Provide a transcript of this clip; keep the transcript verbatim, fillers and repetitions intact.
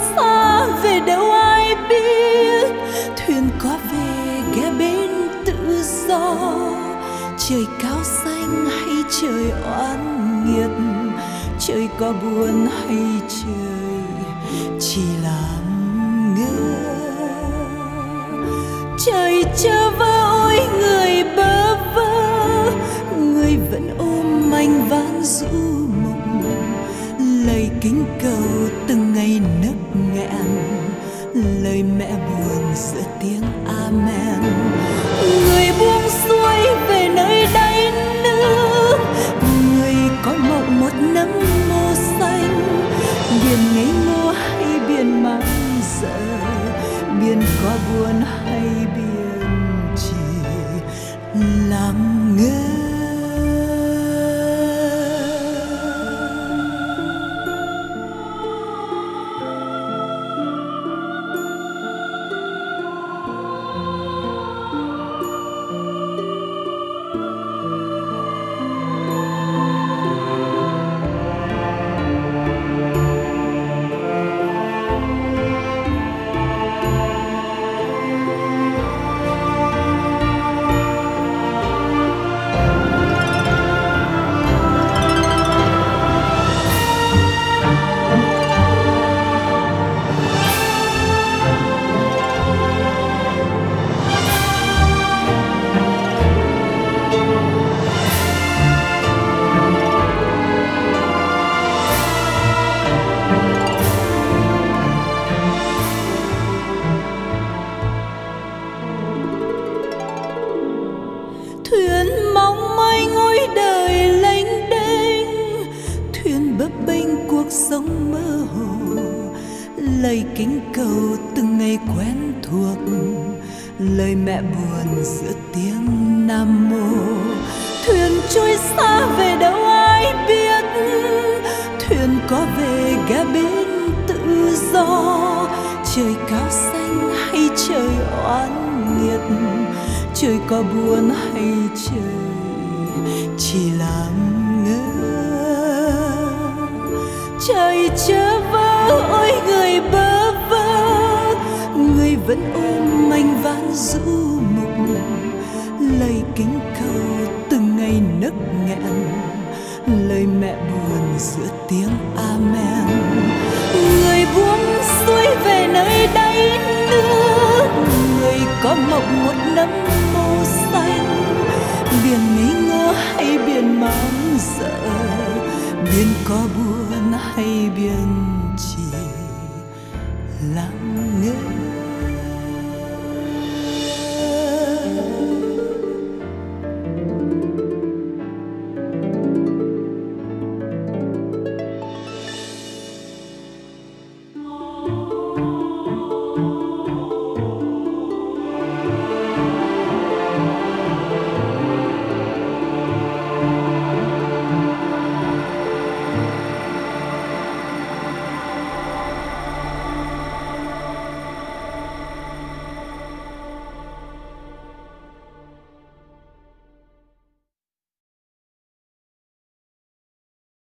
xa về đâu ai biết, thuyền có về ghé bên tự do. Trời cao xanh hay trời oan nghiệt, trời có buồn hay trời chỉ làm ngơ. Trời chơ vơ ôi người bơ vơ, người vẫn ôm manh ván ru mộng. Lời kính cầu từng ngày nức nghẹn, lời mẹ buồn giữa tiếng amen. Người buông xuôi về nơi đáy nước, người có mộng một nấm màu xanh. Biển ngây ngô hay biển mang dở, biển có buồn hay biển chỉ làm ngơ. Thuyền mong manh ngôi đời lênh đênh, thuyền bấp bênh cuộc sống mơ hồ. Lời kính cầu từng ngày quen thuộc, lời mẹ buồn giữa tiếng nam mô. Thuyền trôi xa về đâu ai biết, thuyền có về ghé bên tự do. Trời cao xanh hay trời oan nghiệt, trời có buồn hay trời chỉ làm ngơ. Trời chơ vơ ôi người bơ vơ, người vẫn ôm manh ván ru mộng. Lời kính cầu từng ngày nức nghẹn, lời mẹ buồn giữa tiếng amen. Người buông xuôi về nơi đáy nước, người có mộng một nấm màu xanh. Biển ngây ngô hay biển mang dở, biển có buồn hay biển chỉ lặng ngơ.